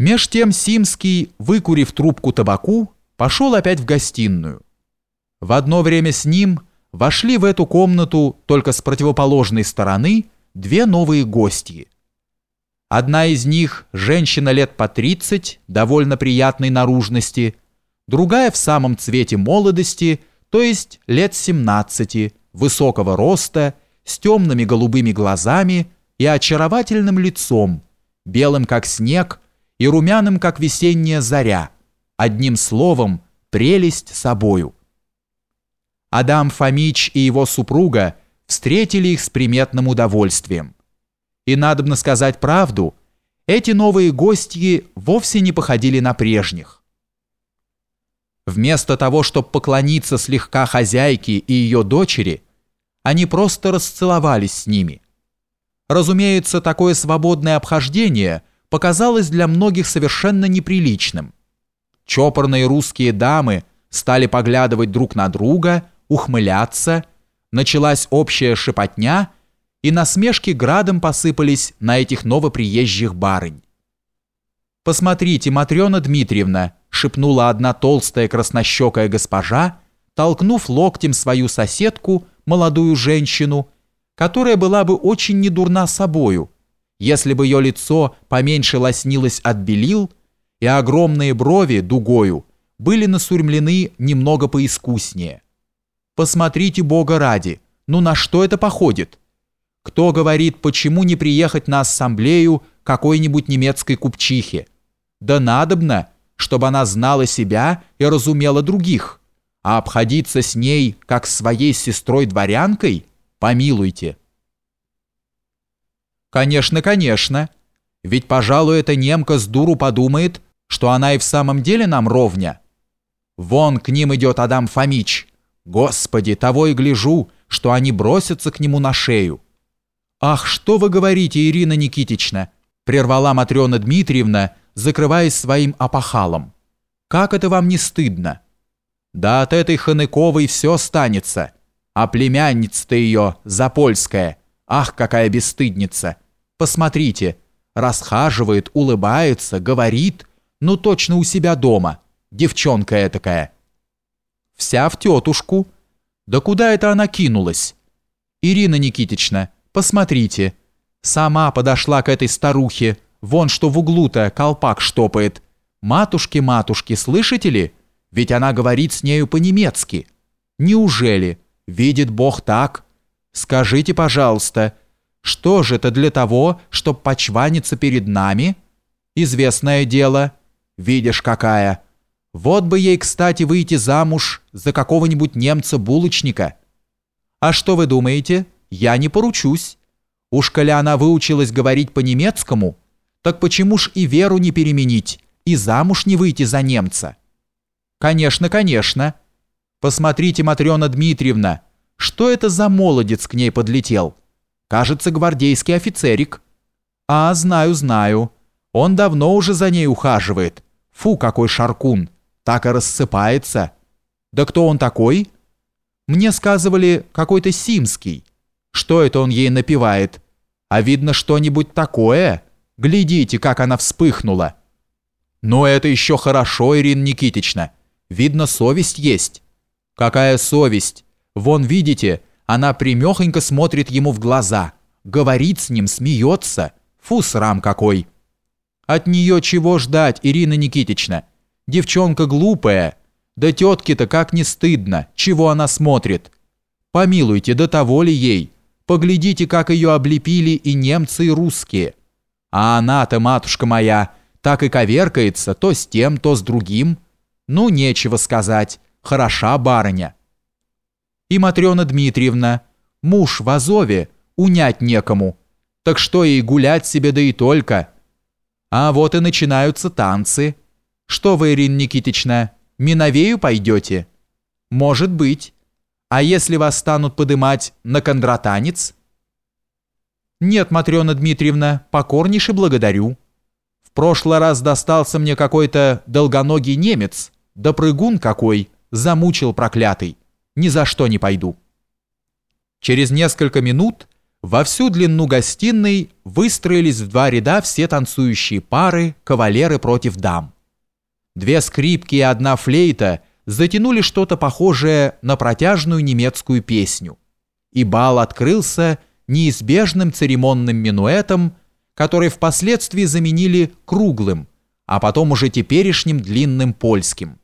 Меж тем Симский, выкурив трубку табаку, пошел опять в гостиную. В одно время с ним вошли в эту комнату только с противоположной стороны две новые гостьи. Одна из них – женщина лет по 30, довольно приятной наружности, другая в самом цвете молодости, то есть лет 17, высокого роста, с темными голубыми глазами и очаровательным лицом, белым как снег и румяным как весенняя заря, одним словом, прелесть собою. Адам Фомич и его супруга встретили их с приметным удовольствием. И надобно сказать правду, эти новые гостьи вовсе не походили на прежних. Вместо того, чтобы поклониться слегка хозяйке и ее дочери, они просто расцеловались с ними. Разумеется, такое свободное обхождение показалось для многих совершенно неприличным. Чопорные русские дамы стали поглядывать друг на друга, ухмыляться, началась общая шепотня, и насмешки градом посыпались на этих новоприезжих барынь. «Посмотрите, Матрена Дмитриевна», — шепнула одна толстая краснощекая госпожа, толкнув локтем свою соседку, молодую женщину, которая была бы очень недурна собою, если бы ее лицо поменьше лоснилось от белил, и огромные брови дугою были насурмлены немного поискуснее. «Посмотрите, Бога ради, ну на что это походит? Кто говорит, почему не приехать на ассамблею какой-нибудь немецкой купчихи? Да надобно, чтобы она знала себя и разумела других, а обходиться с ней, как с своей сестрой-дворянкой, помилуйте». «Конечно, конечно. Ведь, пожалуй, эта немка с дуру подумает, что она и в самом деле нам ровня. Вон к ним идет Адам Фомич. Господи, того и гляжу, что они бросятся к нему на шею». «Ах, что вы говорите, Ирина Никитична!» прервала Матрена Дмитриевна, закрываясь своим опахалом. «Как это вам не стыдно? Да от этой Ханыковой все станется. А племянница-то ее, Запольская, ах, какая бесстыдница! Посмотрите, расхаживает, улыбается, говорит, ну точно у себя дома, девчонка этакая. Вся в тетушку. Да куда это она кинулась? Ирина Никитична, посмотрите, сама подошла к этой старухе, вон что в углу-то колпак штопает. Матушки, матушки, слышите ли? Ведь она говорит с нею по-немецки. Неужели? Видит Бог так? Скажите, пожалуйста, что же это для того, чтоб почваниться перед нами? Известное дело. Видишь, какая. Вот бы ей, кстати, выйти замуж за какого-нибудь немца-булочника. А что вы думаете? Я не поручусь. Уж коли она выучилась говорить по-немецкому, так почему ж и веру не переменить, и замуж не выйти за немца? Конечно, конечно. Посмотрите, Матрена Дмитриевна, что это за молодец к ней подлетел? Кажется, гвардейский офицерик. А, знаю, знаю. Он давно уже за ней ухаживает. Фу, какой шаркун. Так и рассыпается. Да кто он такой? Мне сказывали, какой-то Симский. Что это он ей напевает? А видно что-нибудь такое? Глядите, как она вспыхнула. Но это еще хорошо, Ирина Никитична. Видно, совесть есть. Какая совесть? Вон, видите, она примехонько смотрит ему в глаза, говорит с ним, смеется. Фу, срам какой. От нее чего ждать, Ирина Никитична? Девчонка глупая. Да тетке-то как не стыдно, чего она смотрит. Помилуйте, до того ли ей? Поглядите, как ее облепили и немцы, и русские. А она-то, матушка моя, так и коверкается то с тем, то с другим. Ну, нечего сказать, хороша барыня. И Матрена Дмитриевна, муж в Азове, унять некому. Так что ей гулять себе да и только. А вот и начинаются танцы. Что вы, Ирина Никитична, Миновею пойдете? Может быть. А если вас станут подымать на кондратанец? Нет, Матрена Дмитриевна, покорнейше благодарю. В прошлый раз достался мне какой-то долгоногий немец, да прыгун какой, замучил проклятый. Ни за что не пойду. Через несколько минут Во всю длину гостиной выстроились в два ряда все танцующие пары, кавалеры против дам. Две скрипки и одна флейта затянули что-то похожее на протяжную немецкую песню, и бал открылся неизбежным церемонным минуэтом, который впоследствии заменили круглым, а потом уже теперешним длинным польским.